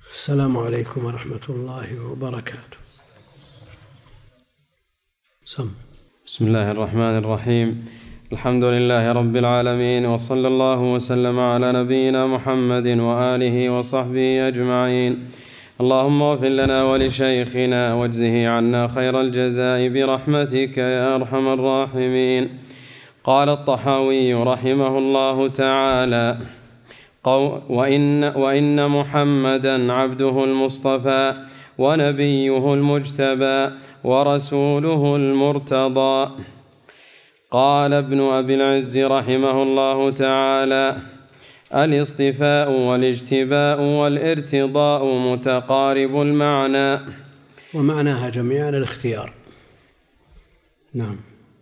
السلام عليكم ورحمة الله وبركاته. بسم الله الرحمن الرحيم. الحمد لله رب العالمين، وصلى الله وسلم على نبينا محمد وآله وصحبه أجمعين. اللهم اغفر لنا ولشيخنا واجزه عنا خير الجزاء برحمتك يا أرحم الراحمين. قال الطحاوي رحمه الله تعالى: وإن محمدا عبده المصطفى ونبيه المجتبى ورسوله المرتضى. قال ابن أبي العز رحمه الله تعالى: الاصطفاء والاجتباء والارتضاء متقارب المعنى، ومعناها جميعا الاختيار. نعم.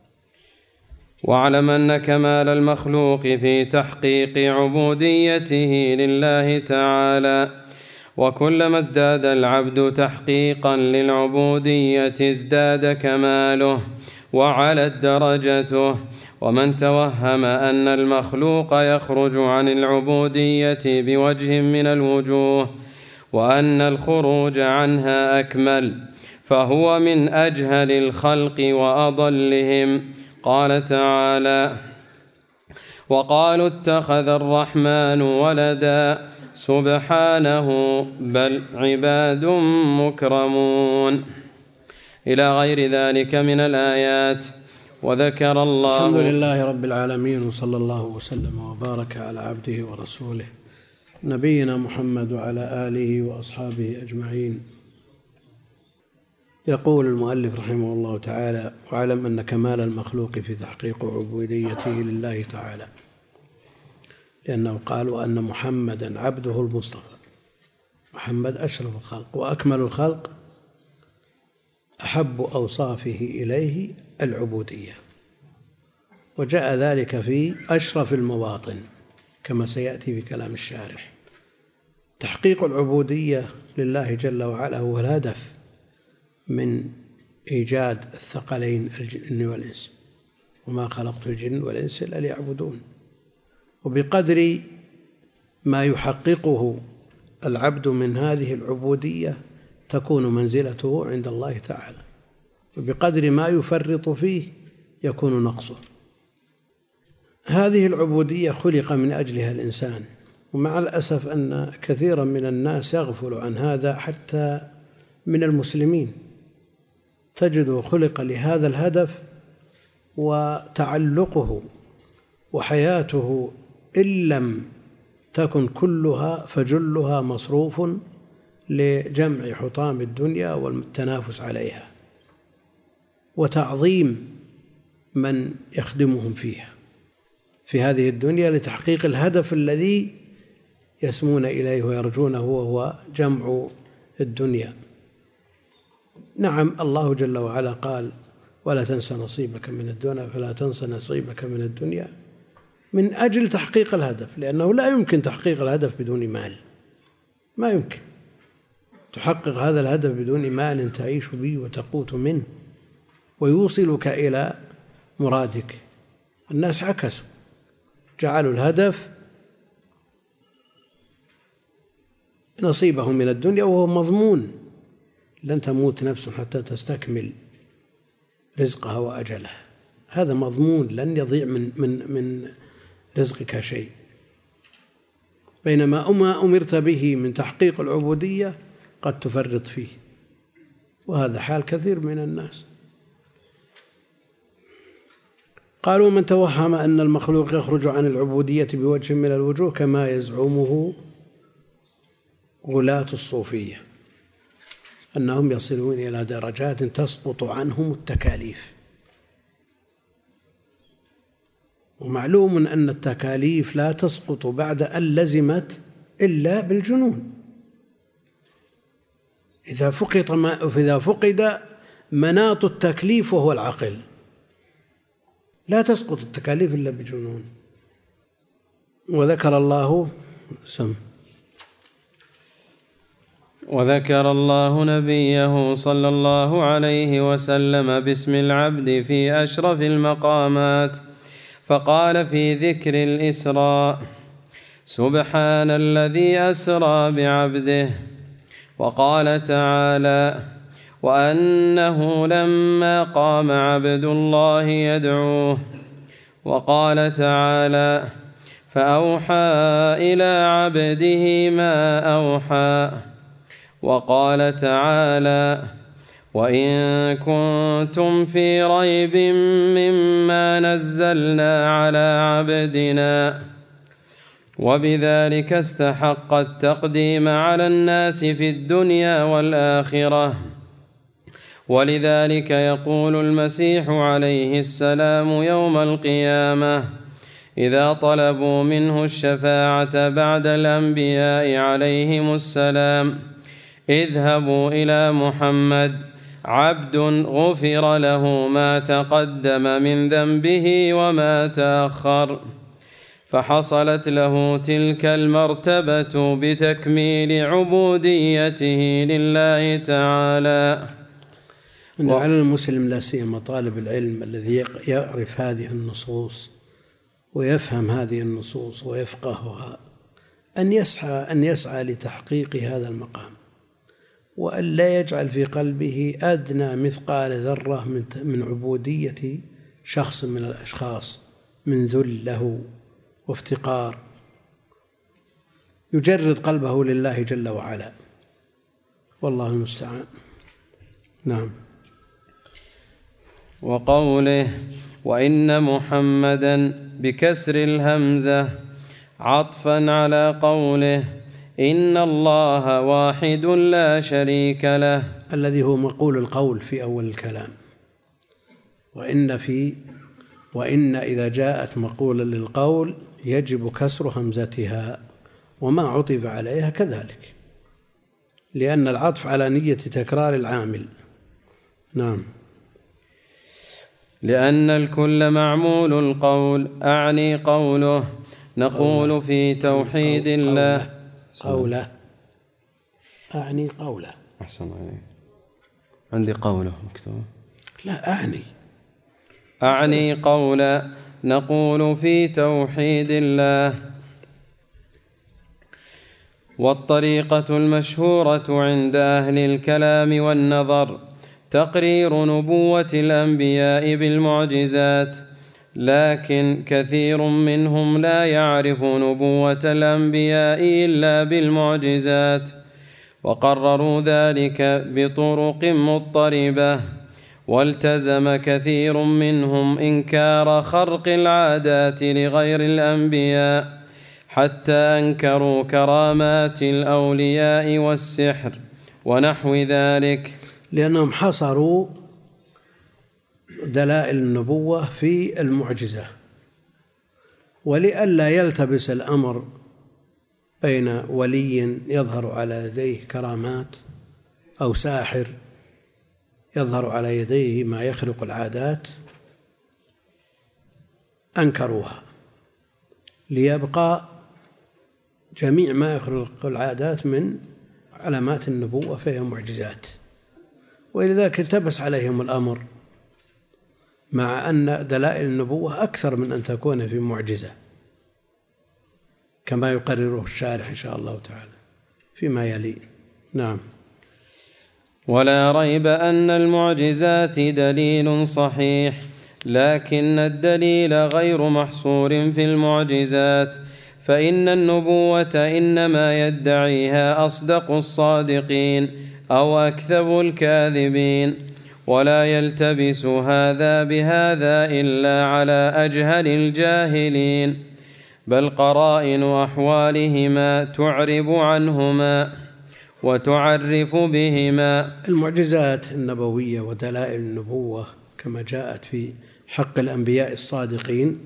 واعلم أن كمال المخلوق في تحقيق عبوديته لله تعالى، وكلما ازداد العبد تحقيقا للعبودية ازداد كماله وعلت درجته. ومن توهم أن المخلوق يخرج عن العبودية بوجه من الوجوه وأن الخروج عنها أكمل فهو من أجهل الخلق وأضلهم. قال تعالى: وقالوا اتخذ الرحمن ولدا سبحانه بل عباد مكرمون، إلى غير ذلك من الآيات. وذكر الله. الحمد لله رب العالمين، وصلى الله وسلم وبارك على عبده ورسوله نبينا محمد وعلى آله وأصحابه أجمعين. يقول المؤلف رحمه الله تعالى: واعلم أن كمال المخلوق في تحقيق عبوديته لله تعالى، لأنه قالوا أن محمدا عبده المصطفى. محمد أشرف الخلق وأكمل الخلق، أحب أوصافه إليه العبودية، وجاء ذلك في أشرف المواطن كما سيأتي في كلام الشارح. تحقيق العبودية لله جل وعلا هو الهدف من إيجاد الثقلين الجن والإنس، وما خلقت الجن والإنس إلا ليعبدون. وبقدر ما يحققه العبد من هذه العبودية تكون منزلته عند الله تعالى، وبقدر ما يفرط فيه يكون نقصه. هذه العبودية خلق من أجلها الإنسان، ومع الأسف أن كثيرا من الناس يغفل عن هذا حتى من المسلمين. تجد خلق لهذا الهدف، وتعلقه وحياته إن لم تكن كلها فجلها مصروف لجمع حطام الدنيا والتنافس عليها وتعظيم من يخدمهم فيها في هذه الدنيا لتحقيق الهدف الذي يسمون إليه ويرجونه، وهو جمع الدنيا. نعم، الله جل وعلا قال: ولا تنس نصيبك من الدنيا، فلا تنس نصيبك من الدنيا، من أجل تحقيق الهدف، لأنه لا يمكن تحقيق الهدف بدون مال. ما يمكن تحقق هذا الهدف بدون مال تعيش به وتقوت منه ويوصلك إلى مرادك. الناس عكسوا، جعلوا الهدف نصيبهم من الدنيا، وهو مضمون. لن تموت نفس حتى تستكمل رزقها وأجلها، هذا مضمون، لن يضيع من رزقك شيء. بينما ما أمرت به من تحقيق العبودية قد تفرط فيه، وهذا حال كثير من الناس. قالوا: من توهم أن المخلوق يخرج عن العبودية بوجه من الوجوه كما يزعمه غلاة الصوفية، أنهم يصلون إلى درجات تسقط عنهم التكاليف. ومعلوم أن التكاليف لا تسقط بعد أن لزمت إلا بالجنون. إذا فقد مناط التكليف وهو العقل لا تسقط التكاليف إلا بجنون. وذكر الله نبيه صلى الله عليه وسلم باسم العبد في أشرف المقامات، فقال في ذكر الإسراء: سبحان الذي أسرى بعبده. وقال تعالى: وأنه لما قام عبد الله يدعوه. وقال تعالى: فأوحى إلى عبده ما أوحى. وقال تعالى: وإن كنتم في ريب مما نزلنا على عبدنا. وبذلك استحق التقديم على الناس في الدنيا والآخرة. ولذلك يقول المسيح عليه السلام يوم القيامة إذا طلبوا منه الشفاعة بعد الأنبياء عليهم السلام: اذهبوا إلى محمد عبد غفر له ما تقدم من ذنبه وما تأخر. فحصلت له تلك المرتبة بتكميل عبوديته لله تعالى. على المسلم لا سيما طالب العلم الذي يعرف هذه النصوص ويفهم هذه النصوص ويفقهها أن يسعى لتحقيق هذا المقام، وأن لا يجعل في قلبه أدنى مثقال ذرة من عبودية شخص من الأشخاص، من ذل له وافتقار، يجرد قلبه لله جل وعلا، والله المستعان. نعم. وقوله: وإن محمدا بكسر الهمزة عطفا على قوله: إن الله واحد لا شريك له، الذي هو مقول القول في أول الكلام. وإن إذا جاءت مقولا للقول يجب كسر همزتها، وما عطف عليها كذلك، لأن العطف على نية تكرار العامل. نعم. لأن الكل معمول القول، أعني قوله. نقول في توحيد الله قوله، أعني قوله. أحسن عليك، عندي قوله مكتوب. لا، أعني قولا. نقول في توحيد الله. والطريقة المشهورة عند أهل الكلام والنظر تقرير نبوة الأنبياء بالمعجزات، لكن كثير منهم لا يعرف نبوة الأنبياء إلا بالمعجزات، وقرروا ذلك بطرق مضطربة، والتزم كثير منهم إنكار خرق العادات لغير الأنبياء، حتى أنكروا كرامات الأولياء والسحر ونحو ذلك، لأنهم حصروا دلائل النبوة في المعجزة، ولئلا يلتبس الأمر بين ولي يظهر على يديه كرامات أو ساحر يظهر على يديه ما يخرق العادات، أنكروها، ليبقى جميع ما يخرق العادات من علامات النبوة فهي معجزات. ولذلك التبس عليهم الأمر، مع أن دلائل النبوة أكثر من أن تكون في معجزة، كما يقرره الشارح إن شاء الله تعالى فيما يلي. نعم. ولا ريب أن المعجزات دليل صحيح، لكن الدليل غير محصور في المعجزات، فإن النبوة إنما يدعيها أصدق الصادقين أو أكذب الكاذبين، ولا يلتبس هذا بهذا إلا على أجهل الجاهلين، بل قرائن أحوالهما تعرب عنهما وتعرف بهما. المعجزات النبوية ودلائل النبوة كما جاءت في حق الأنبياء الصادقين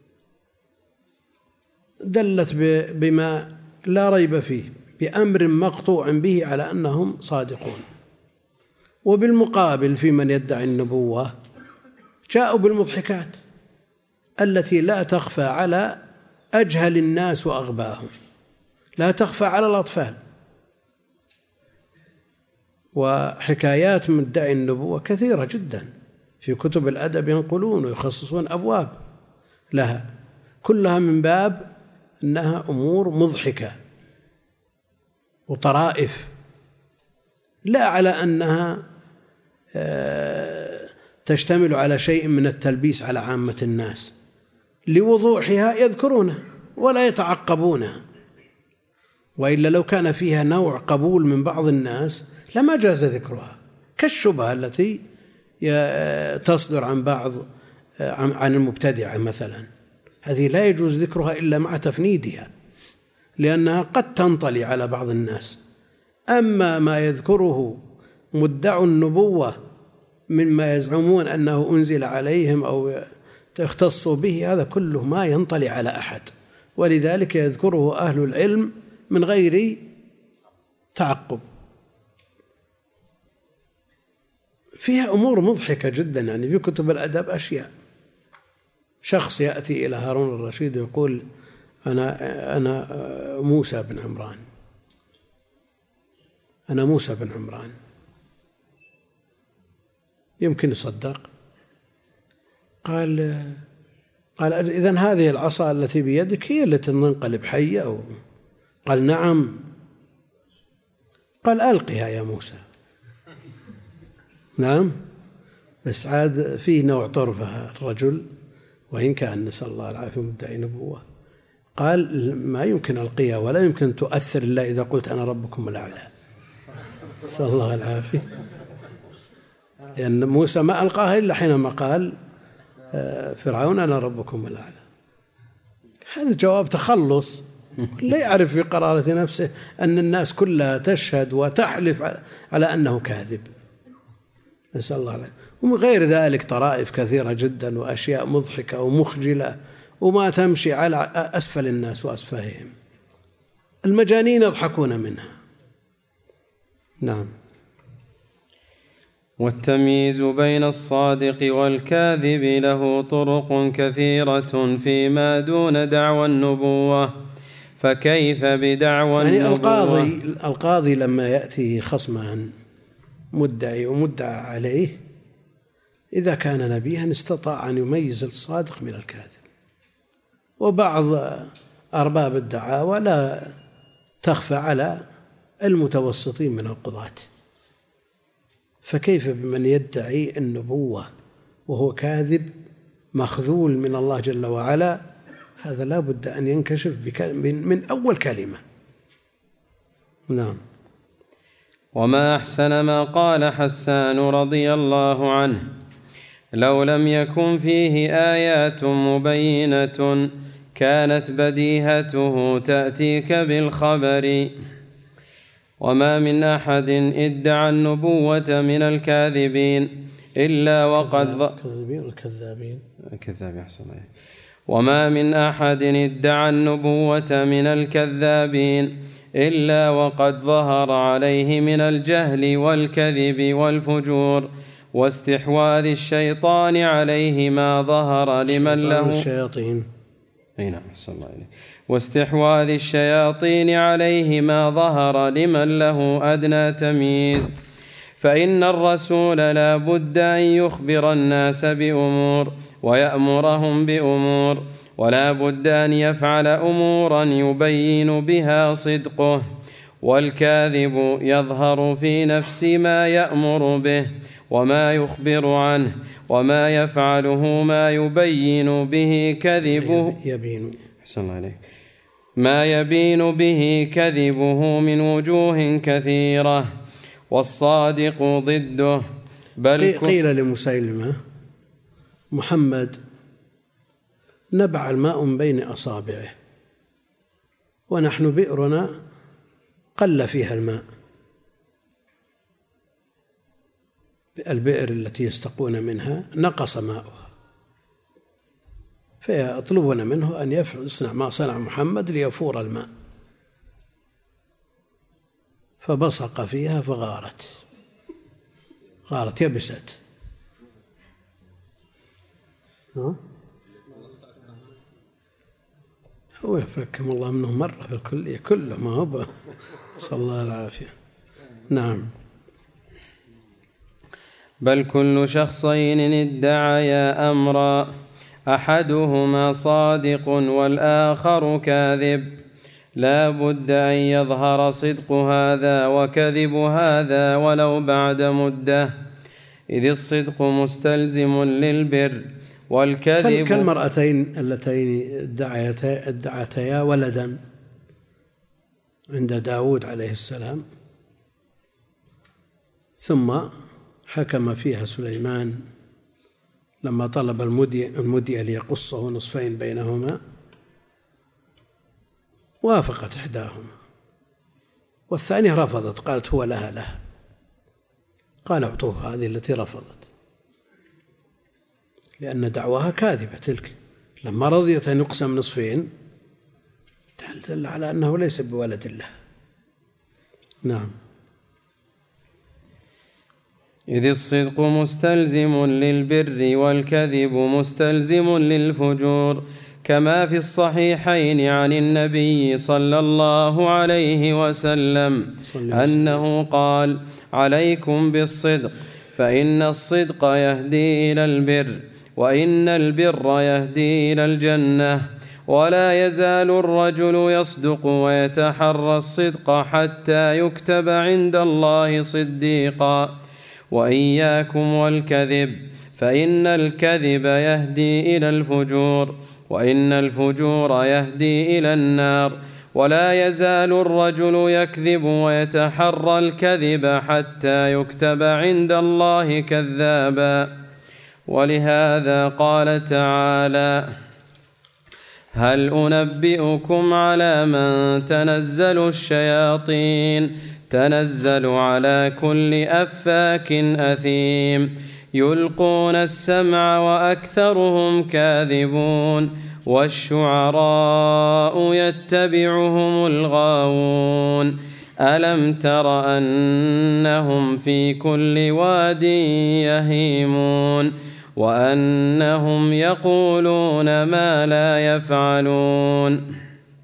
دلت بما لا ريب فيه، بأمر مقطوع به على أنهم صادقون. وبالمقابل في من يدعي النبوة جاءوا بالمضحكات التي لا تخفى على أجهل الناس وأغباهم، لا تخفى على الأطفال. وحكايات مدعي النبوة كثيرة جدا، في كتب الأدب ينقلون ويخصصون أبواب لها، كلها من باب أنها أمور مضحكة وطرائف لا على أنها تشتمل على شيء من التلبيس على عامة الناس، لوضوحها يذكرونه ولا يتعقبونها، وإلا لو كان فيها نوع قبول من بعض الناس لما جاز ذكرها، كالشبهة التي تصدر عن المبتدعة مثلا، هذه لا يجوز ذكرها إلا مع تفنيدها، لأنها قد تنطلي على بعض الناس. أما ما يذكره مدعو النبوة مما يزعمون أنه أنزل عليهم أو تختصوا به، هذا كله ما ينطلي على أحد، ولذلك يذكره أهل العلم من غير تعقب. فيها أمور مضحكة جدا، يعني في كتب الأدب أشياء، شخص يأتي إلى هارون الرشيد يقول أنا موسى بن عمران، أنا موسى بن عمران، يمكن يصدق؟ قال إذن هذه العصا التي بيدك هي التي تنقلب حية؟ قال نعم. قال ألقها يا موسى. نعم، بس عاد فيه نوع طرفة الرجل، وإن كان نسأل الله العافية مدعي نبوة، قال ما يمكن ألقيها ولا يمكن تؤثر إلا إذا قلت أنا ربكم الأعلى، نسأل الله العافية. لأن موسى ما ألقاها إلا حينما قال فرعون أنا ربكم الأعلى. هذا جواب تخلص، لا يعرف في قرارة نفسه أن الناس كلها تشهد وتحلف على أنه كاذب، نسأل الله العافية. ومن غير ذلك طرائف كثيرة جدا وأشياء مضحكة ومخجلة وما تمشي على أسفل الناس وأسفههم، المجانين يضحكون منها. نعم. والتمييز بين الصادق والكاذب له طرق كثيرة فيما دون دعوى النبوة، فكيف بدعوى النبوة؟ القاضي لما يأتي خصمان مدعي ومدعى عليه، إذا كان نبيها استطاع أن يميز الصادق من الكاذب، وبعض أرباب الدعاوى لا تخفى على المتوسطين من القضاة، فكيف بمن يدعي النبوة وهو كاذب مخذول من الله جل وعلا؟ هذا لا بد أن ينكشف من أول كلمة. نعم. وما أحسن ما قال حسان رضي الله عنه: لو لم يكن فيه آيات مبينة كانت بديهته تأتيك بالخبر. وما من أحد ادعى النبوة من الكاذبين إلا وقد وما من أحد ادعى النبوة من الكذابين إلا وقد ظهر عليه من الجهل والكذب والفجور واستحواذ الشيطان عليه ما ظهر لمن له واستحواذ الشياطين عليه ما ظهر لمن له أدنى تمييز. فإن الرسول لا بد أن يخبر الناس بأمور ويأمرهم بأمور، ولا بد أن يفعل أمورا يبين بها صدقه، والكاذب يظهر في نفس ما يأمر به وما يخبر عنه، وما يفعله ما يبين به كذبه ما يبين به كذبه من وجوه كثيرة، والصادق ضده. بل قيل لمسيلمة: محمد نبع الماء من بين أصابعه ونحن بئرنا قل فيها الماء، البئر التي يستقون منها نقص ماؤها، فيطلبون منه أن يصنع ما صنع محمد ليفور الماء، فبصق فيها فغارت يبست. هو يفكم الله منه مرة في الكلية كله، ما هو صلى الله العافية. نعم. بل كل شخصين ادعيا أمرا أحدهما صادق والآخر كاذب، لا بد أن يظهر صدق هذا وكذب هذا ولو بعد مدة، إذ الصدق مستلزم للبر والكذب كالمرأتين اللتين ادعتيا ولدا عند داود عليه السلام، ثم حكم فيها سليمان لما طلب المدية ليقصه نصفين بينهما، وافقت إحداهما والثانية رفضت، قالت هو لها. قال اعطوها هذه التي رفضت، لأن دعواها كاذبة تلك، لما رضيت أن يقسم نصفين دل على أنه ليس بولد الله. نعم. إذ الصدق مستلزم للبر والكذب مستلزم للفجور، كما في الصحيحين عن النبي صلى الله عليه وسلم أنه قال: عليكم بالصدق، فإن الصدق يهدي إلى البر، وإن البر يهدي إلى الجنة، ولا يزال الرجل يصدق ويتحرى الصدق حتى يكتب عند الله صديقا. وإياكم والكذب، فإن الكذب يهدي إلى الفجور، وإن الفجور يهدي إلى النار، ولا يزال الرجل يكذب ويتحرى الكذب حتى يكتب عند الله كذابا. ولهذا قال تعالى: هل أنبئكم على من تنزل الشياطين؟ تنزل على كل أفاك أثيم، يلقون السمع وأكثرهم كاذبون، والشعراء يتبعهم الغاوون. ألم تر أنهم في كل واد يهيمون، وأنهم يقولون ما لا يفعلون.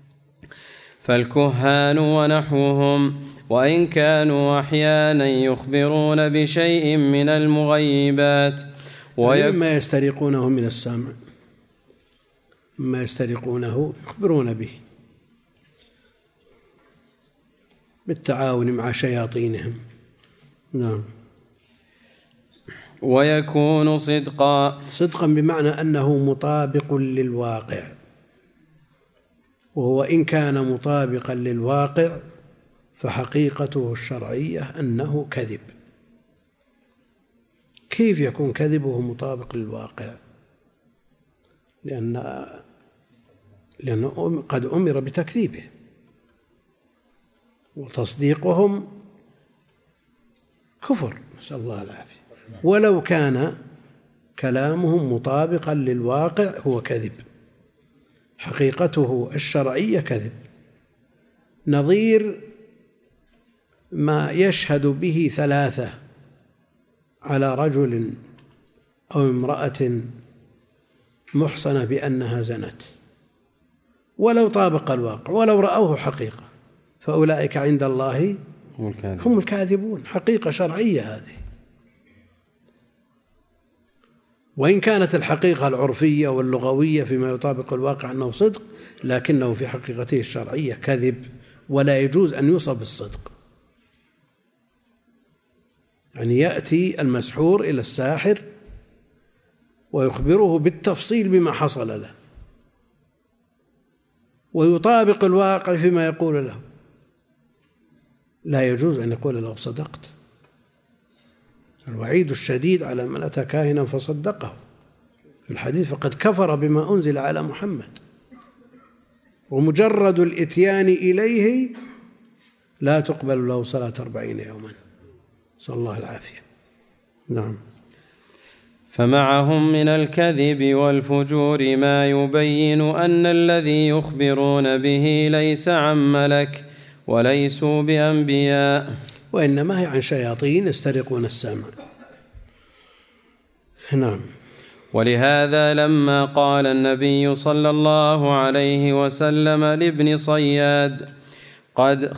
فالكهان ونحوهم وإن كانوا أحيانا يخبرون بشيء من المغيبات مما يسترقونه من السمع، مما يسترقونه يخبرون به بالتعاون مع شياطينهم. نعم. ويكون صدقا بمعنى أنه مطابق للواقع، وهو إن كان مطابقا للواقع فحقيقته الشرعية أنه كذب. كيف يكون كذبه مطابق للواقع؟ لأنه قد أمر بتكذيبه، وتصديقهم كفر، نسأل الله العافية. ولو كان كلامهم مطابقا للواقع هو كذب، حقيقته الشرعية كذب، نظير ما يشهد به ثلاثة على رجل أو امرأة محصنة بأنها زنت، ولو طابق الواقع ولو رأوه حقيقة، فأولئك عند الله هم الكاذبون. حقيقة شرعية هذه، وإن كانت الحقيقة العرفية واللغوية فيما يطابق الواقع أنه صدق، لكنه في حقيقته الشرعية كذب، ولا يجوز أن يوصف بالصدق. يعني يأتي المسحور إلى الساحر ويخبره بالتفصيل بما حصل له، ويطابق الواقع فيما يقول له، لا يجوز أن يقول له صدقت. الوعيد الشديد على من أتى كاهنا فصدقه في الحديث فقد كفر بما أنزل على محمد، ومجرد الإتيان إليه لا تقبل له صلاة 40 يوما، صلى الله العافية. نعم. فمعهم من الكذب والفجور ما يبين أن الذي يخبرون به ليس عن ملك وليسوا بأنبياء، وإنما هي عن شياطين يسترقون السمع. نعم. ولهذا لما قال النبي صلى الله عليه وسلم لابن صياد: قد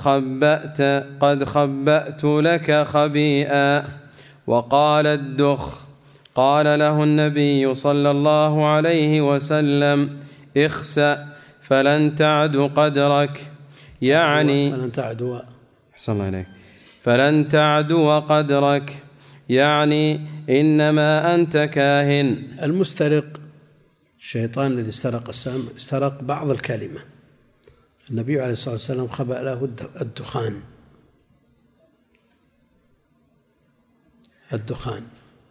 خبأت لك خبيئا، وقال الدخ، قال له النبي صلى الله عليه وسلم: اخسأ فلن تعد قدرك. يعني فلن تعدوا. أحسن الله إليك. فلن تعدوا قدرك يعني إنما أنت كاهن. المسترق الشيطان الذي استرق بعض الكلمة. النبي عليه الصلاة والسلام خبأ له الدخان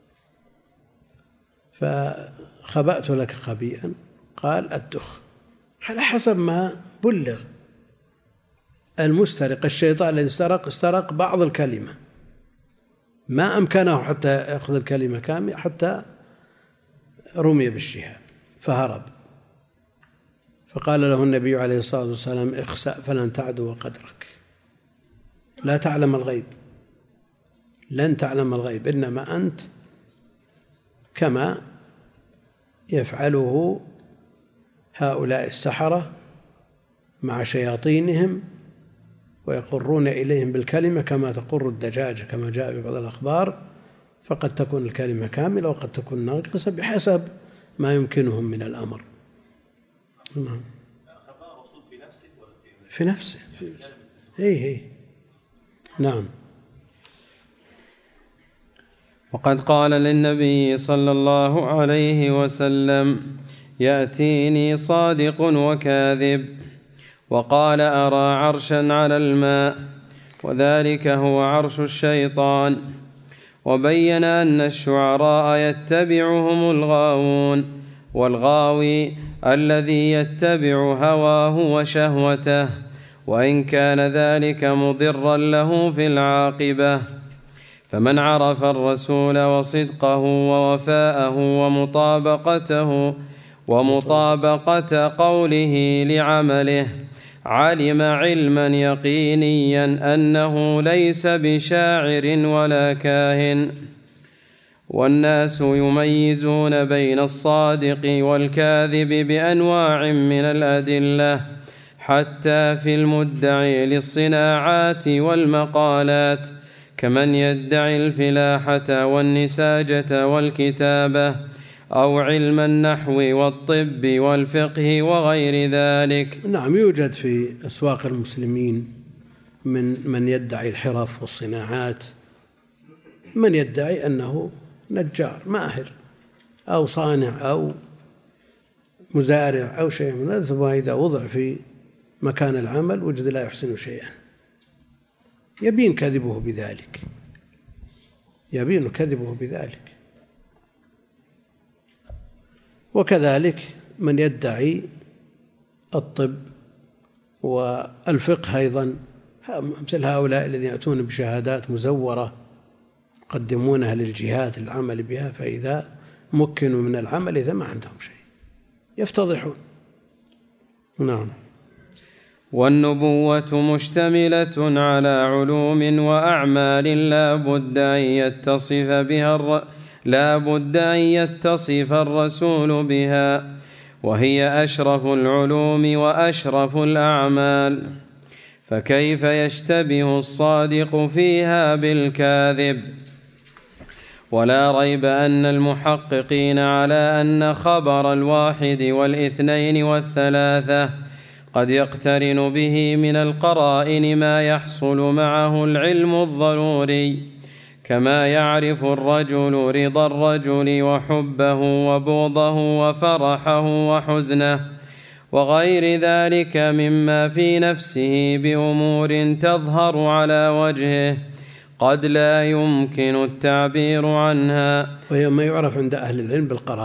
فخبأت لك خبيئا قال الدخ، على حسب ما بلغ. المسترق الشيطان الذي استرق بعض الكلمة، ما أمكنه حتى يأخذ الكلمة كاملة، حتى رمي بالشهاب فهرب. فقال له النبي عليه الصلاة والسلام اخسأ فلن تعدو قدرك، لا تعلم الغيب، لن تعلم الغيب، إنما أنت كما يفعله هؤلاء السحرة مع شياطينهم ويقرون إليهم بالكلمة كما تقر الدجاجة، كما جاء في بعض الأخبار، فقد تكون الكلمة كاملة وقد تكون ناقصة بحسب ما يمكنهم من الأمر. في نفسه هي نعم. وقد قال للنبي صلى الله عليه وسلم يأتيني صادق وكاذب، وقال أرى عرشا على الماء، وذلك هو عرش الشيطان. وبين أن الشعراء يتبعهم الغاوون، والغاوي الذي يتبع هواه وشهوته، وإن كان ذلك مضرا له في العاقبة. فمن عرف الرسول وصدقه ووفاءه ومطابقة قوله لعمله علم علما يقينيا أنه ليس بشاعر ولا كاهن. والناس يميزون بين الصادق والكاذب بأنواع من الأدلة، حتى في المدعي للصناعات والمقالات، كمن يدعي الفلاحة والنساجة والكتابة، أو علم النحو والطب والفقه وغير ذلك. نعم، يوجد في أسواق المسلمين من يدعي الحرف والصناعات، من يدعي أنه نجار ماهر أو صانع أو مزارع أو شيء من هذا، وإذا وضع في مكان العمل وجد لا يحسن شيئا، يبين كذبه بذلك. وكذلك من يدعي الطب والفقه أيضا، مثل هؤلاء الذين يأتون بشهادات مزورة يقدمونها للجهات للعمل بها، فإذا مكنوا من العمل إذا ما عندهم شيء يفتضحون. نعم. والنبوة مشتملة على علوم وأعمال لا بد أن يتصف الرسول بها، وهي أشرف العلوم وأشرف الأعمال، فكيف يشتبه الصادق فيها بالكاذب؟ ولا ريب أن المحققين على أن خبر الواحد والاثنين والثلاثة قد يقترن به من القرائن ما يحصل معه العلم الضروري، كما يعرف الرجل رضا الرجل وحبه وبغضه وفرحه وحزنه وغير ذلك مما في نفسه بأمور تظهر على وجهه قد لا يمكن التعبير عنها. وهي ما يعرف عند أهل العلم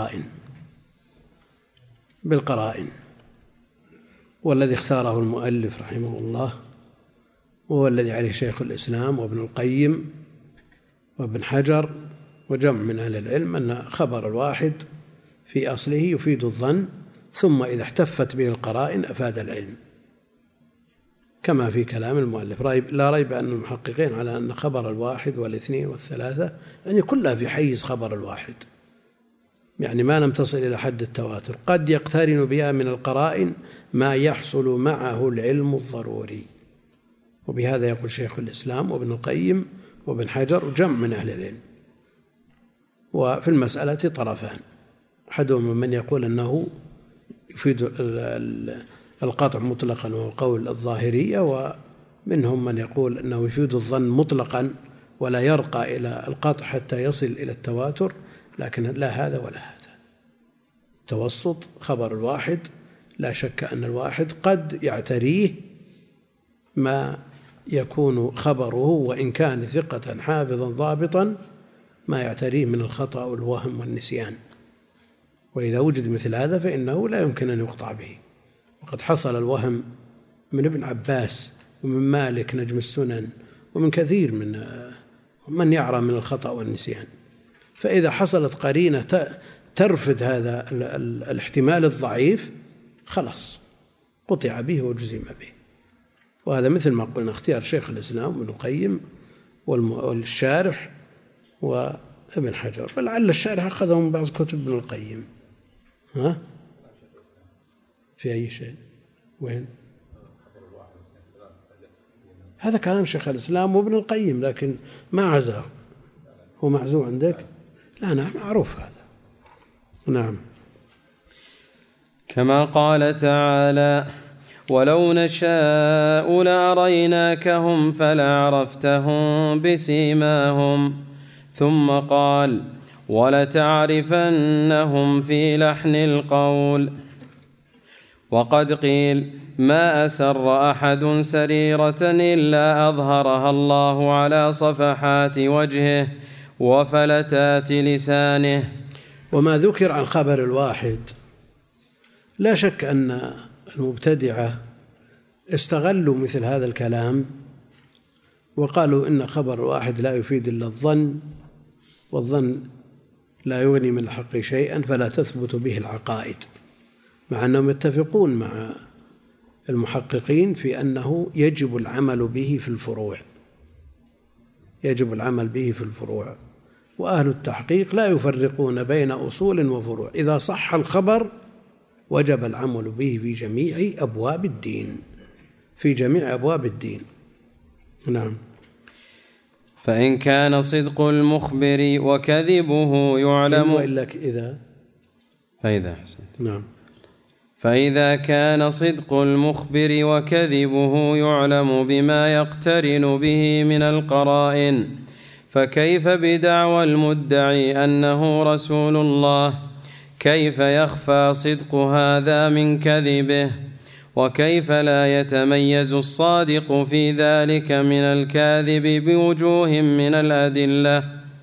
بالقرائن، والذي اختاره المؤلف رحمه الله وهو الذي عليه شيخ الإسلام وابن القيم وابن حجر وجمع من أهل العلم، أن خبر الواحد في أصله يفيد الظن، ثم إذا احتفت به القرائن أفاد العلم، كما في كلام المؤلف. لا ريب أن المحققين على أن خبر الواحد والاثنين والثلاثة يعني كلها في حيز خبر الواحد، يعني ما لم تصل إلى حد التواتر، قد يقترن بها من القرائن ما يحصل معه العلم الضروري. وبهذا يقول شيخ الإسلام وابن القيم وابن حجر وجمع من أهل العلم. وفي المسألة طرفان، أحدهم من يقول أنه يفيد القطع مطلقا وهو قول الظاهرية، ومنهم من يقول أنه يفيد الظن مطلقا ولا يرقى إلى القطع حتى يصل إلى التواتر، لكن لا هذا ولا هذا. توسط خبر الواحد لا شك أن الواحد قد يعتريه ما يكون خبره وإن كان ثقة حافظا ضابطا ما يعتريه من الخطأ والوهم والنسيان، وإذا وجد مثل هذا فإنه لا يمكن أن يقطع به. وقد حصل الوهم من ابن عباس ومن مالك نجم السنن ومن كثير من يعرى من الخطأ والنسيان. فإذا حصلت قرينة ترفض هذا الاحتمال الضعيف خلاص قطع به وجزم به. وهذا مثل ما قلنا اختيار شيخ الإسلام ابن القيم والشارح وابن حجر، فلعل الشارح أخذه من بعض كتب ابن القيم. ها؟ في أي شيء؟ وين؟ هذا كلام شيخ الإسلام وابن القيم لكن ما عزاه. هو معزو عندك؟ لا نعم معروف هذا. نعم. كما قال تعالى: ولو نشاء لأريناكهم فلعرفتهم بسيماهم، ثم قال: ولتعرفنهم في لحن القول. وقد قيل: ما أسر أحد سريرة إلا أظهرها الله على صفحات وجهه وفلتات لسانه. وما ذكر عن خبر الواحد لا شك أن المبتدعة استغلوا مثل هذا الكلام وقالوا إن خبر الواحد لا يفيد إلا الظن، والظن لا يغني من الحق شيئا فلا تثبت به العقائد، مع أنهم يتفقون مع المحققين في أنه يجب العمل به في الفروع، يجب العمل به في الفروع. وأهل التحقيق لا يفرقون بين أصول وفروع، إذا صح الخبر وجب العمل به في جميع أبواب الدين، في جميع أبواب الدين. نعم. فإن كان صدق المخبر وكذبه يعلم وإلا إذا حسنت. نعم. فإذا كان صدق المخبر وكذبه يعلم بما يقترن به من القرائن، فكيف بدعوى المدعي أنه رسول الله؟ كيف يخفى صدق هذا من كذبه؟ وكيف لا يتميز الصادق في ذلك من الكاذب بوجوه من الأدلة؟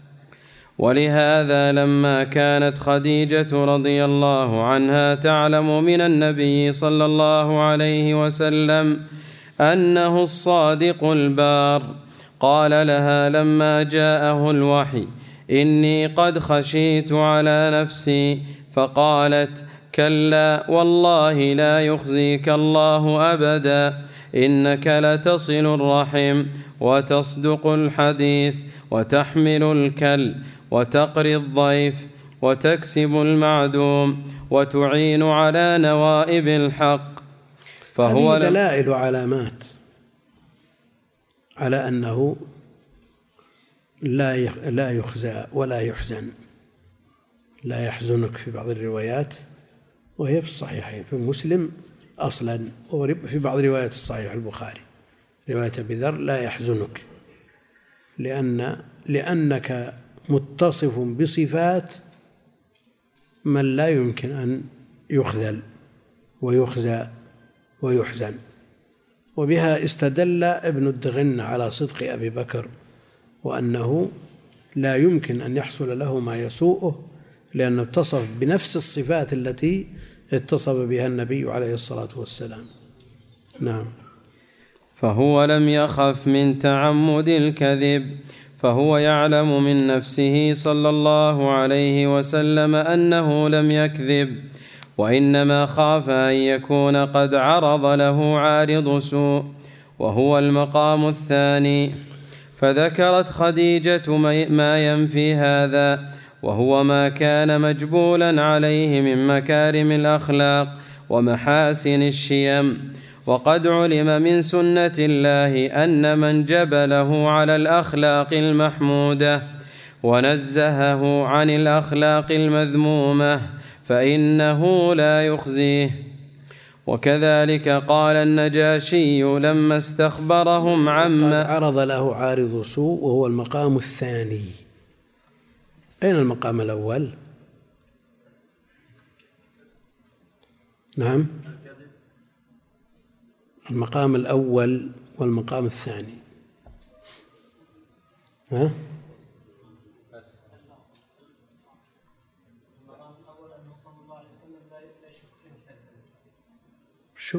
ولهذا لما كانت خديجة رضي الله عنها تعلم من النبي صلى الله عليه وسلم أنه الصادق البار، قال لها لما جاءه الوحي: إني قد خشيت على نفسي، فقالت: كلا والله لا يخزيك الله أبدا، إنك لتصل الرحم وتصدق الحديث وتحمل الكل وتقري الضيف وتكسب المعدوم وتعين على نوائب الحق. فهو دلائل وعلامات على أنه لا يخزى ولا يحزن. لا يحزنك في بعض الروايات وهي في الصحيحين، في مسلم أصلا، وفي بعض روايات الصحيح البخاري رواية أبي ذر: لا يحزنك، لأنك متصف بصفات من لا يمكن أن يخذل ويخزى ويحزن. وبها استدل ابن الدغن على صدق أبي بكر، وأنه لا يمكن أن يحصل له ما يسوءه، لأنه اتصف بنفس الصفات التي اتصف بها النبي عليه الصلاة والسلام. نعم. فهو لم يخف من تعمد الكذب، فهو يعلم من نفسه صلى الله عليه وسلم أنه لم يكذب، وإنما خاف أن يكون قد عرض له عارض سوء، وهو المقام الثاني. فذكرت خديجة ما ينفي هذا، وهو ما كان مجبولا عليه من مكارم الأخلاق ومحاسن الشيم. وقد علم من سنة الله أن من جبله على الأخلاق المحمودة ونزهه عن الأخلاق المذمومة فإنه لا يخزيه. وكذلك قال النجاشي لما استخبرهم عما عرض له عارض سوء وهو المقام الثاني. أين المقام الأول؟ نعم، المقام الأول والمقام الثاني. ها؟ شو؟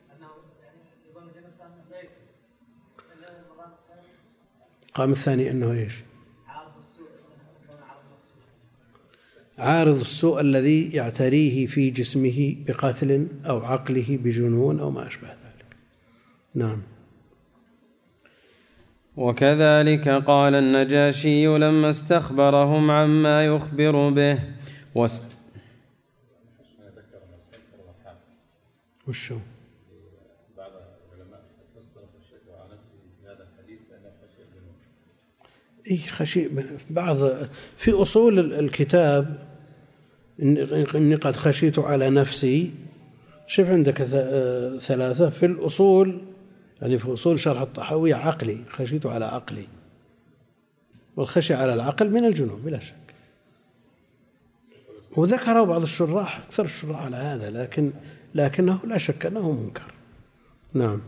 المقام الثاني أنه إيش؟ عارض السوء الذي يعتريه في جسمه بقتل أو عقله بجنون أو ما أشبه ذلك. نعم. وكذلك قال النجاشي لما استخبرهم عما يخبر به وشو؟ بعض العلماء فسر خشيته على نفسه في هذا الحديث لأنه خشي الجنون. خشي بعض في أصول الكتاب إني قد خشيت على نفسي. شوف عندك ثلاثة في الأصول، يعني في أصول شرح الطحاوية عقلي، خشيت على عقلي، والخشي على العقل من الجنون بلا شك. وذكره بعض الشراح، أكثر الشراح على هذا، لكنه لا شك أنه منكر. نعم.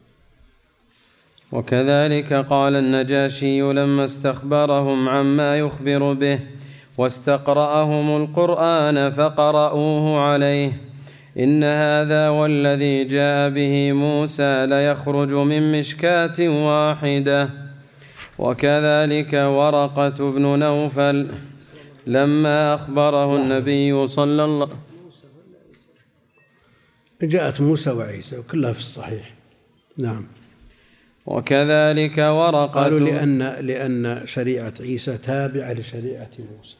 وكذلك قال النجاشي لما استخبرهم عما يخبر به واستقرأهم القرآن فقرأوه عليه إن هذا والذي جاء به موسى ليخرج من مشكاة واحدة. وكذلك ورقة بن نوفل لما أخبره النبي صلى الله عليه وسلم جاءت موسى وعيسى وكلها في الصحيح. نعم. وكذلك ورقة قالوا لأن شريعة عيسى تابعة لشريعة موسى،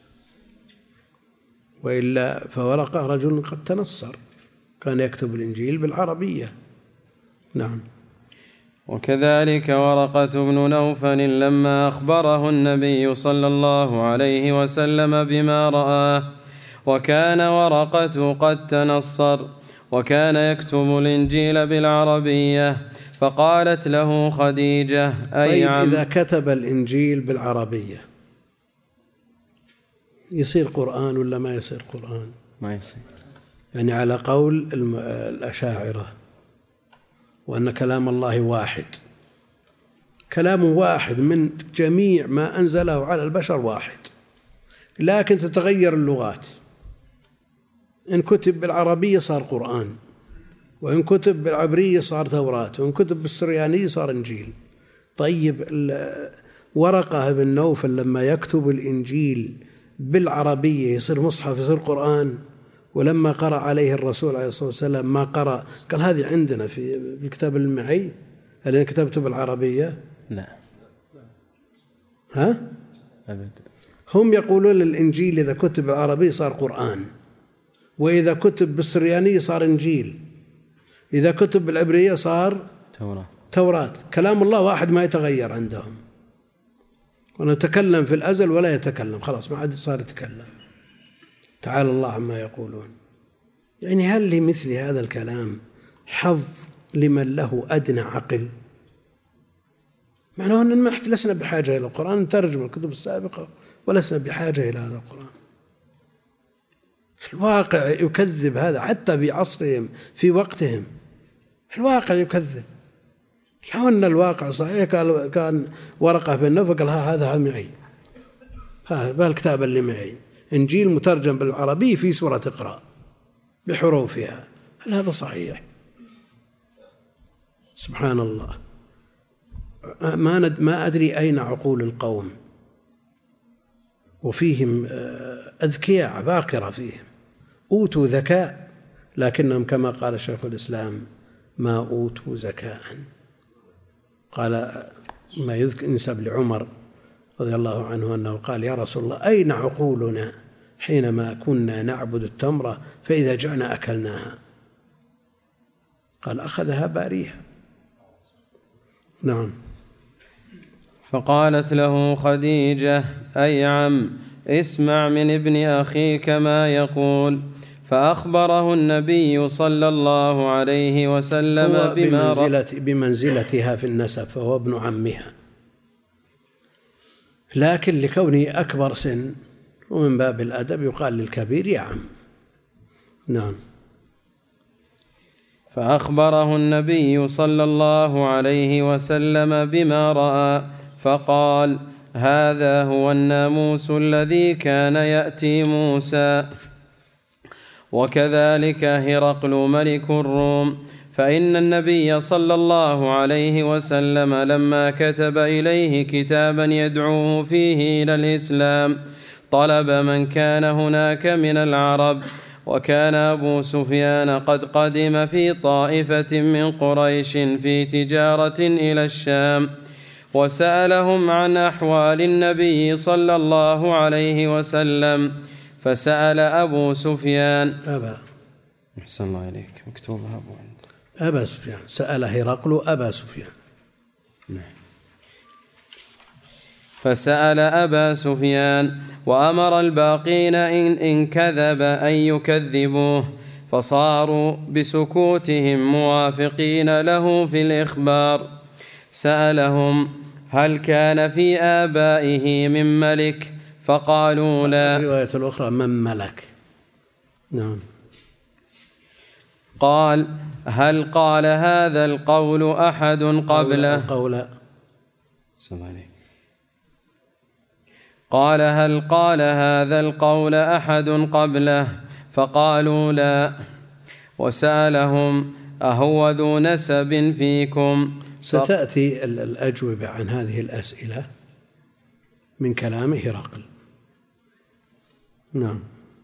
وإلا فورقة رجل قد تنصر كان يكتب الإنجيل بالعربية. نعم. وكذلك ورقة بن نوفل لما أخبره النبي صلى الله عليه وسلم بما رآه، وكان ورقة قد تنصر وكان يكتب الإنجيل بالعربية، فقالت له خديجة طيب إذا كتب الإنجيل بالعربية يصير قرآن ولا ما يصير قرآن؟ ما يصير، يعني على قول الأشاعرة وأن كلام الله واحد، كلام واحد من جميع ما أنزله على البشر واحد، لكن تتغير اللغات. إن كتب بالعربية صار قرآن، وإن كتب بالعبرية صار توراة، وإن كتب بالسريانية صار إنجيل. طيب ورقة بن نوفل لما يكتب الإنجيل بالعربية يصير مصحف، يصير قرآن؟ ولما قرأ عليه الرسول عليه الصلاة والسلام ما قرأ قال هذه عندنا في الكتاب المعي، هل أنا كتبته بالعربية؟ لا. ها؟ أبدا. هم يقولون الإنجيل إذا كتب بالعربية صار قرآن، وإذا كتب بالسريانية صار إنجيل، إذا كتب بالعبرية صار توراة. كلام الله واحد ما يتغير عندهم، ونتكلم في الأزل ولا يتكلم، خلاص ما عاد صار يتكلم. تعالى الله عما يقولون. يعني هل لمثل هذا الكلام حظ لمن له أدنى عقل؟ معناه أننا لسنا بحاجة إلى القرآن، نترجم الكتب السابقة ولسنا بحاجة إلى هذا القرآن. الواقع يكذب هذا حتى بعصرهم في وقتهم، الواقع يكذب. لو أن الواقع صحيح كان ورقة بن نوفل قال هذا معي، هذا الكتاب اللي معي إنجيل مترجم بالعربي في سورة اقرأ بحروفها، هل هذا صحيح؟ سبحان الله. ما أدري أين عقول القوم، وفيهم أذكياء عباقرة، فيهم أوتوا ذكاء، لكنهم كما قال شيخ الإسلام ما أوتوا ذكاء. قال ما ينسب لعمر رضي الله عنه أنه قال يا رسول الله أين عقولنا حينما كنا نعبد التمرة فإذا جعنا أكلناها؟ قال أخذها باريها. نعم. فقالت له خديجة أي عم اسمع من ابن أخيك ما يقول، فأخبره النبي صلى الله عليه وسلم هو بمنزلتها في النسب، فهو ابن عمها، لكن لكونه أكبر سن ومن باب الأدب يقال للكبير يا عم. نعم. فأخبره النبي صلى الله عليه وسلم بما رأى، فقال: هذا هو الناموس الذي كان يأتي موسى. وكذلك هرقل ملك الروم، فإن النبي صلى الله عليه وسلم لما كتب إليه كتابا يدعوه فيه إلى الإسلام طلب من كان هناك من العرب، وكان أبو سفيان قد قدم في طائفة من قريش في تجارة إلى الشام، وسألهم عن أحوال النبي صلى الله عليه وسلم، فسأل أبو سفيان أحسن الله إليك مكتوبها أبا سفيان، سأل هرقل أبا سفيان. فسأل أبا سفيان وأمر الباقين إن كذب أن يكذبوه، فصاروا بسكوتهم موافقين له في الإخبار. سألهم: هل كان في آبائه من ملك؟ فقالوا لا. الرواية الأخرى من ملك. نعم. قال: هل قال هذا القول أحد قبله؟ قال: هل قال هذا القول أحد قبله؟ فقالوا لا. وسألهم: أهو ذو نسب فيكم؟ ستأتي الأجوبة عن هذه الأسئلة من كلام هرقل. نعم.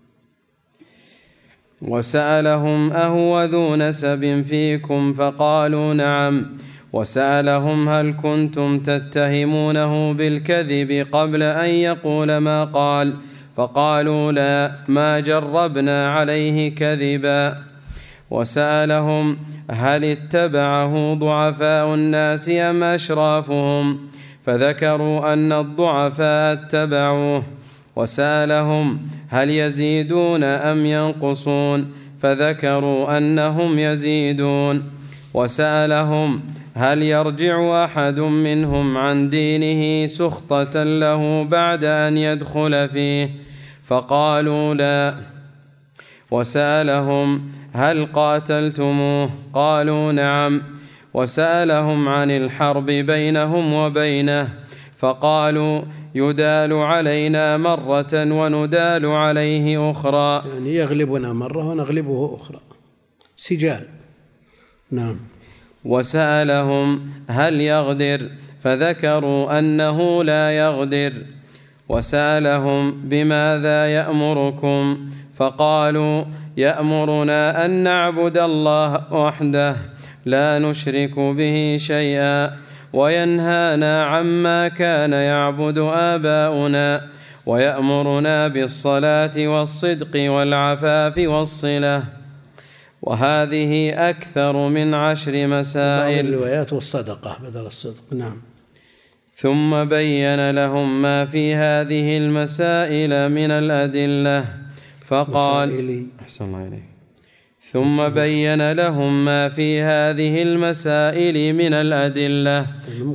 وسألهم: أهو ذو نسب فيكم؟ فقالوا نعم. وسألهم: هل كنتم تتهمونه بالكذب قبل أن يقول ما قال؟ فقالوا لا، ما جربنا عليه كذبا. وسألهم: هل اتبعه ضعفاء الناس أم أشرافهم؟ فذكروا أن الضعفاء اتبعوه. وسألهم: هل يزيدون أم ينقصون؟ فذكروا أنهم يزيدون. وسألهم: هل يرجع أحد منهم عن دينه سخطة له بعد أن يدخل فيه؟ فقالوا لا. وسألهم: هل قاتلتموه؟ قالوا نعم. وسألهم عن الحرب بينهم وبينه، فقالوا: يدال علينا مرة وندال عليه أخرى، يعني يغلبنا مرة ونغلبه أخرى، سجال. نعم. وسألهم: هل يغدر؟ فذكروا أنه لا يغدر. وسألهم: بماذا يأمركم؟ فقالوا: يأمرنا أن نعبد الله وحده لا نشرك به شيئا، وينهانا عما كان يعبد آباؤنا، ويأمرنا بالصلاة والصدق والعفاف والصلة. وهذه أكثر من 10 مسائل. الروايات والصدقة بدل الصدق. نعم. ثم بين لهم ما في هذه المسائل من الأدلة، فقال: أحسن الله إليك. ثم بين لهم ما في هذه المسائل من الأدلة،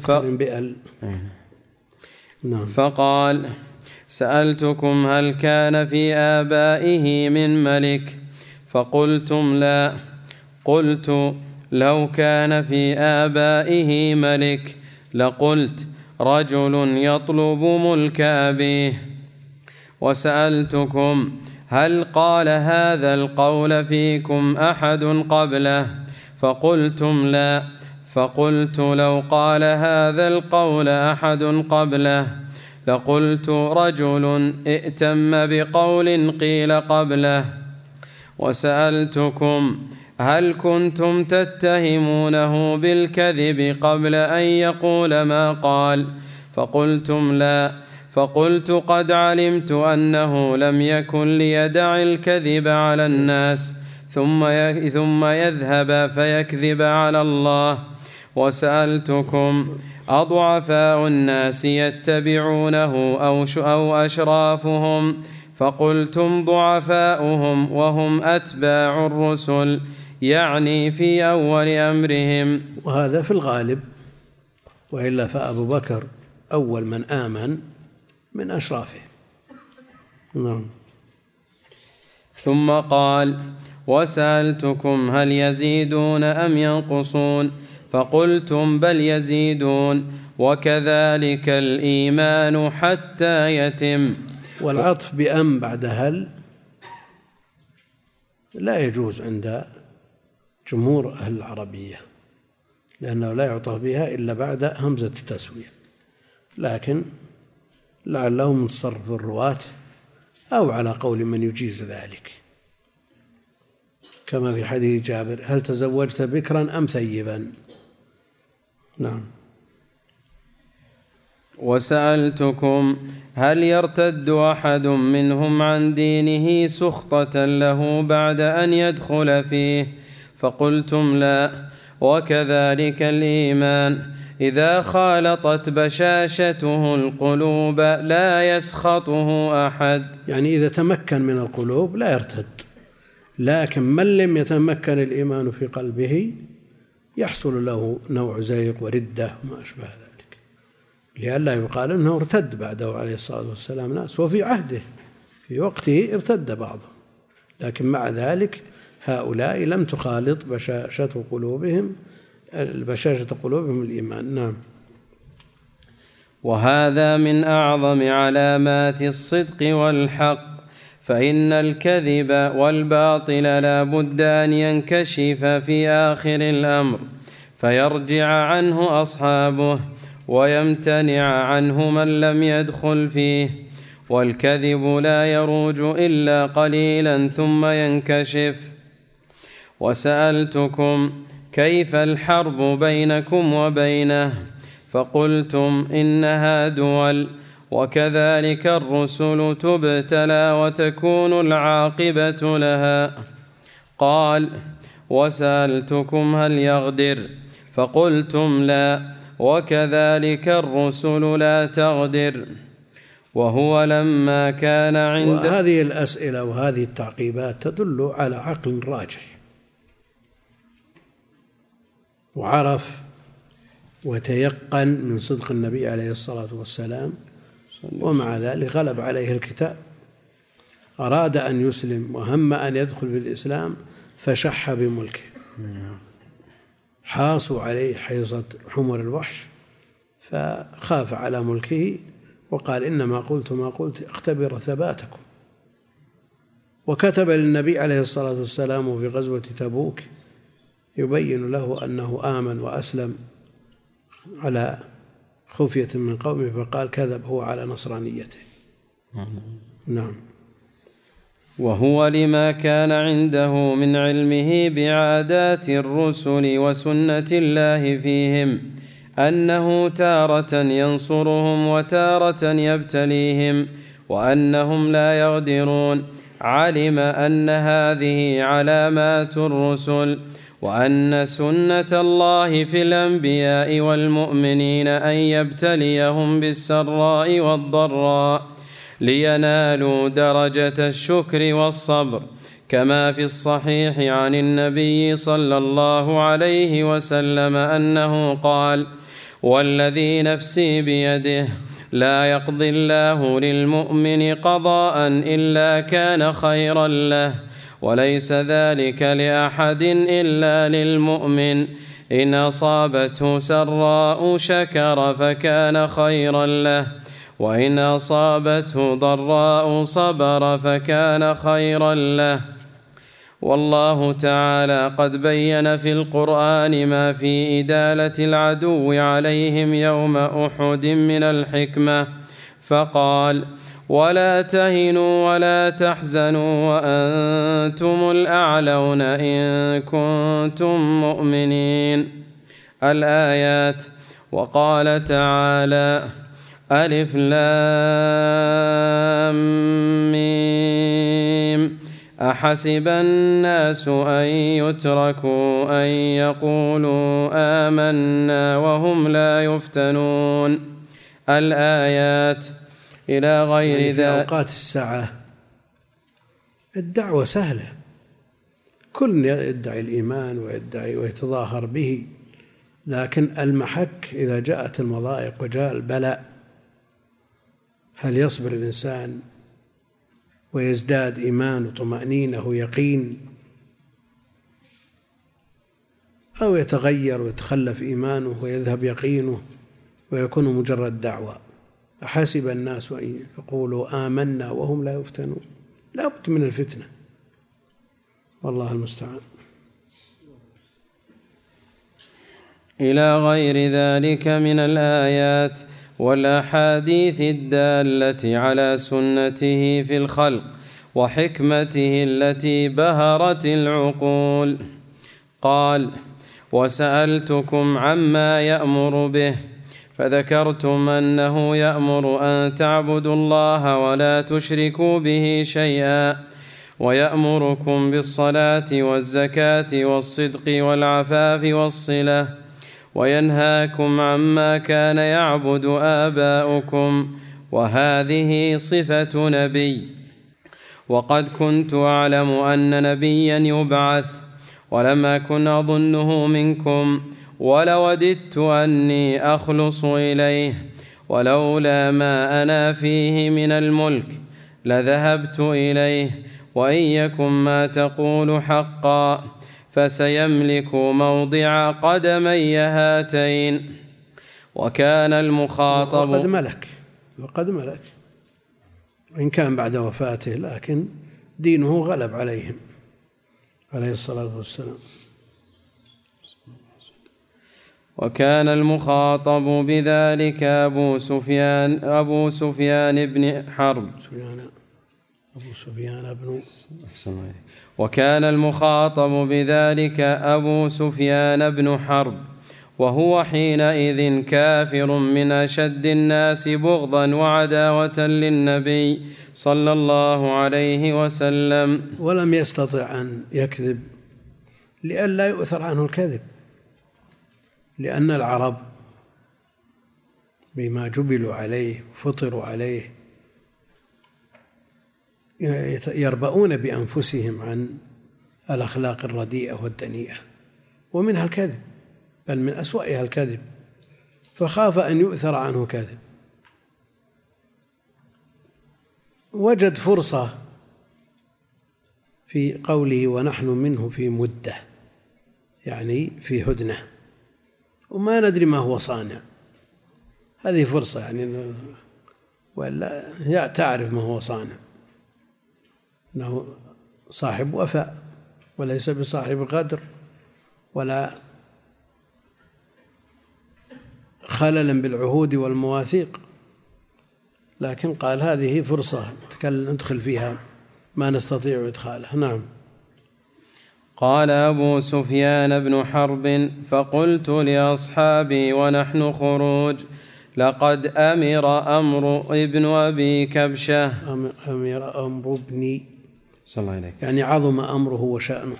فقال: سألتكم هل كان في آبائه من ملك؟ فقلتم لا. قلت: لو كان في آبائه ملك لقلت رجل يطلب ملك أبيه. وسألتكم: هل قال هذا القول فيكم أحد قبله؟ فقلتم لا. فقلت: لو قال هذا القول أحد قبله لقلت رجل ائتم بقول قيل قبله. وسألتكم: هل كنتم تتهمونه بالكذب قبل أن يقول ما قال؟ فقلتم لا. فقلت: قد علمت أنه لم يكن ليدع الكذب على الناس ثم يذهب فيكذب على الله. وسألتكم: أضعفاء الناس يتبعونه أو أشرافهم؟ فقلتم ضعفاؤهم وهم أتباع الرسل، يعني في أول أمرهم. وهذا في الغالب، وإلا فأبو بكر أول من آمن من أشرافه. نعم. ثم قال: وسألتكم هل يزيدون أم ينقصون؟ فقلتم بل يزيدون، وكذلك الإيمان حتى يتم. والعطف بأم بعد هل لا يجوز عند جمهور أهل العربية، لأنه لا يعطف بها إلا بعد همزة التسوية، لكن لعله من تصرف الرواة أو على قول من يجيز ذلك، كما في حديث جابر: هل تزوجت بكرا أم ثيبا؟ نعم. وسألتكم هل يرتد أحد منهم عن دينه سخطة له بعد أن يدخل فيه؟ فقلتم لا، وكذلك الإيمان إذا خالطت بشاشته القلوب لا يسخطه أحد. يعني إذا تمكن من القلوب لا يرتد، لكن من لم يتمكن الإيمان في قلبه يحصل له نوع زيغ وردة وما أشبه ذلك، لئلا يقال أنه ارتد بعده عليه الصلاة والسلام ناس، وفي عهده في وقته ارتد بعضهم، لكن مع ذلك هؤلاء لم تخالط بشاشة قلوبهم الإيمان. نعم. وهذا من أعظم علامات الصدق والحق، فإن الكذب والباطل لا بد أن ينكشف في آخر الأمر فيرجع عنه أصحابه ويمتنع عنه من لم يدخل فيه، والكذب لا يروج إلا قليلا ثم ينكشف. وسألتكم كيف الحرب بينكم وبينه؟ فقلتم إنها دول، وكذلك الرسل تبتلى وتكون العاقبة لها. قال: وسألتكم هل يغدر؟ فقلتم لا، وكذلك الرسل لا تغدر. وهو لما كان عند وهذه الأسئلة وهذه التعقيبات تدل على عقل راجح، وعرف وتيقن من صدق النبي عليه الصلاة والسلام، ومع ذلك غلب عليه الكتاب، أراد أن يسلم وهم أن يدخل في الإسلام فشح بملكه، حاصوا عليه حيصة حمر الوحش فخاف على ملكه وقال: إنما قلت ما قلت اختبر ثباتكم. وكتب للنبي عليه الصلاة والسلام في غزوة تبوك يبين له أنه آمن وأسلم على خفية من قومه، فقال: كذب هو على نصرانيته. نعم. وهو لما كان عنده من علمه بعادات الرسل وسنة الله فيهم أنه تارة ينصرهم وتارة يبتليهم وأنهم لا يغدرون، علم أن هذه علامات الرسل، وأن سنة الله في الأنبياء والمؤمنين أن يبتليهم بالسراء والضراء لينالوا درجة الشكر والصبر، كما في الصحيح عن النبي صلى الله عليه وسلم أنه قال: والذي نفسي بيده لا يقضي الله للمؤمن قضاء إلا كان خيرا له، وليس ذلك لأحد إلا للمؤمن، إن أصابته سراء شكر فكان خيرا له، وإن أصابته ضراء صبر فكان خيرا له. والله تعالى قد بين في القرآن ما في إدالة العدو عليهم يوم أحد من الحكمة، فقال: ولا تهنوا ولا تحزنوا وأنتم الأعلون إن كنتم مؤمنين. الآيات. وقال تعالى: ألف لام ميم أحسب الناس أن يتركوا أن يقولوا آمنا وهم لا يفتنون. الآيات إلى غير ذلك. في أوقات الساعة الدعوة سهلة، كل يدعي الإيمان ويدعي ويتظاهر به، لكن المحك إذا جاءت المضائق وجاء البلاء هل يصبر الإنسان ويزداد إيمان وطمأنينة ويقين، أو يتغير ويتخلف إيمانه ويذهب يقينه ويكون مجرد دعوة. أحسب الناس أن يقولوا آمنا وهم لا يفتنون. لا بد من الفتنة، والله المستعان. إلى غير ذلك من الآيات والأحاديث الدالة على سنته في الخلق وحكمته التي بهرت العقول. قال: وسألتكم عما يأمر به فذكرتم أنه يأمر أن تعبدوا الله ولا تشركوا به شيئا، ويأمركم بالصلاة والزكاة والصدق والعفاف والصلة، وينهاكم عما كان يعبد آباؤكم، وهذه صفة نبي. وقد كنت أعلم أن نبيا يبعث ولم أكن أظنه منكم، ولوددت أني أخلص إليه، ولولا ما أنا فيه من الملك لذهبت إليه، وإن يكن ما تقول حقا فسيملك موضع قدمي هاتين. وكان المخاطب وقد ملك وإن كان بعد وفاته، لكن دينه غلب عليهم عليه الصلاة والسلام. وكان المخاطب بذلك أبو سفيان بن حرب. وكان المخاطب بذلك أبو سفيان بن حرب، وهو حينئذ كافر من أشد الناس بغضا وعداوة للنبي صلى الله عليه وسلم، ولم يستطع أن يكذب لئلا يؤثر عنه الكذب، لأن العرب بما جبلوا عليه فطروا عليه يربؤون بأنفسهم عن الأخلاق الرديئة والدنيئة، ومنها الكذب، بل من أسوأها الكذب، فخاف أن يؤثر عنه كذب. وجد فرصة في قوله ونحن منه في مدة، يعني في هدنة، وما ندري ما هو صانع. هذه فرصة يعني، ولا تعرف ما هو صانع، أنه صاحب وفاء وليس بصاحب غدر ولا خلل بالعهود والمواثيق، لكن قال هذه فرصة ندخل فيها ما نستطيع إدخاله. نعم. قال أبو سفيان بن حرب: فقلت لأصحابي ونحن خروج: لقد أمر أمر ابن أبي كبشة. أمر أمر ابني صلى الله عليه، يعني عظم أمره وشأنه.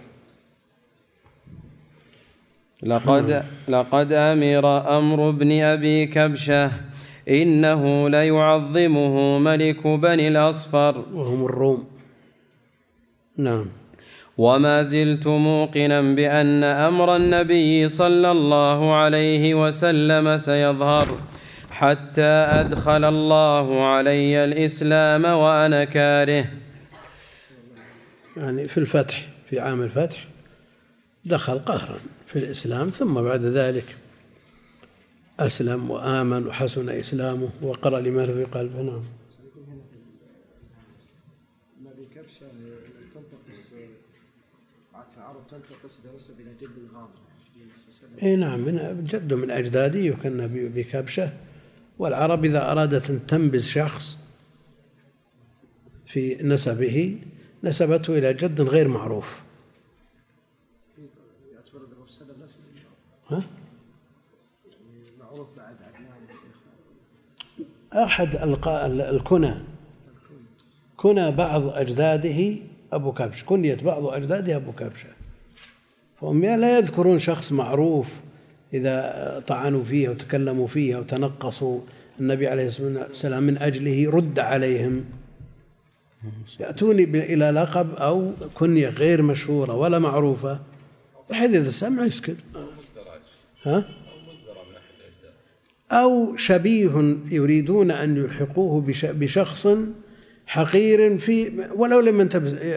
لقد أمر أمر ابن أبي كبشة إنه ليعظمه ملك بني الأصفر، وهم الروم. نعم. وما زلت موقنا بأن أمر النبي صلى الله عليه وسلم سيظهر حتى أدخل الله علي الإسلام وأنا كاره. يعني في الفتح، في عام الفتح دخل قهرا في الإسلام، ثم بعد ذلك أسلم وآمن وحسن إسلامه وقرأ لما في قلبه. نعم. اي نعم، من جد من أجداده، وكان النبي بكبشة. والعرب إذا أرادت أن تنبذ شخص في نسبه نسبته إلى جد غير معروف. أحد الكنى، كنى بعض أجداده أبو كبش، كنية بعض أجداده أبو كبشة، فهم لا يذكرون شخص معروف إذا طعنوا فيه وتكلموا فيه وتنقصوا النبي عليه الصلاة والسلام من أجله رد عليهم، يأتوني إلى لقب أو كنية غير مشهورة ولا معروفة، بحيث إذا سمع يسكت. أو شبيه يريدون أن يلحقوه بشخص حقير ولو لم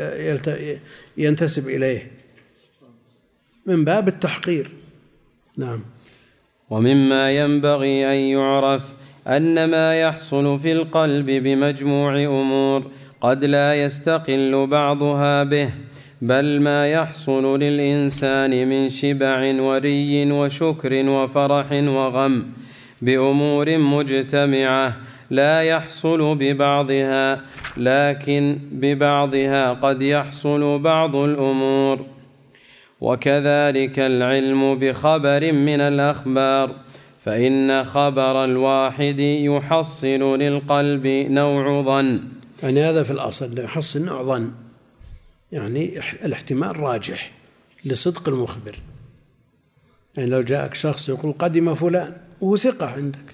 ينتسب إليه من باب التحقير. نعم. ومما ينبغي أن يعرف أن ما يحصل في القلب بمجموع أمور قد لا يستقل بعضها به، بل ما يحصل للإنسان من شبع وري وشكر وفرح وغم بأمور مجتمعة لا يحصل ببعضها، لكن ببعضها قد يحصل بعض الأمور. وكذلك العلم بخبر من الأخبار، فإن خبر الواحد يحصل للقلب نوع ظن. يعني هذا في الأصل يحصل نوع ظن، يعني الاحتمال راجح لصدق المخبر. يعني لو جاءك شخص يقول قدم فلان وهو ثقة عندك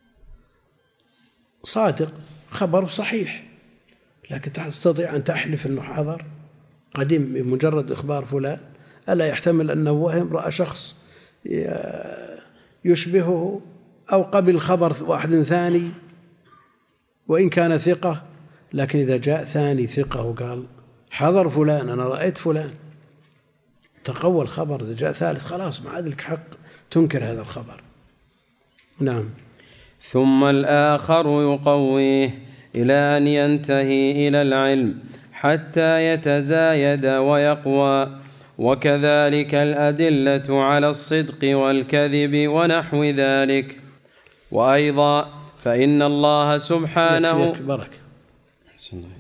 صادق، خبر صحيح، لكن تستطيع أن تحلف أنه حضر قدم بمجرد إخبار فلان؟ ألا يحتمل أنه وهم رأى شخص يشبهه أو قبل خبر واحد ثاني وإن كان ثقة، لكن إذا جاء ثاني ثقة وقال حضر فلان أنا رأيت فلان تقوى الخبر. إذا جاء ثالث خلاص ما عاد لك حق تنكر هذا الخبر. نعم. ثم الآخر يقويه إلى أن ينتهي إلى العلم حتى يتزايد ويقوى. وكذلك الأدلة على الصدق والكذب ونحو ذلك. وأيضا فإن الله سبحانه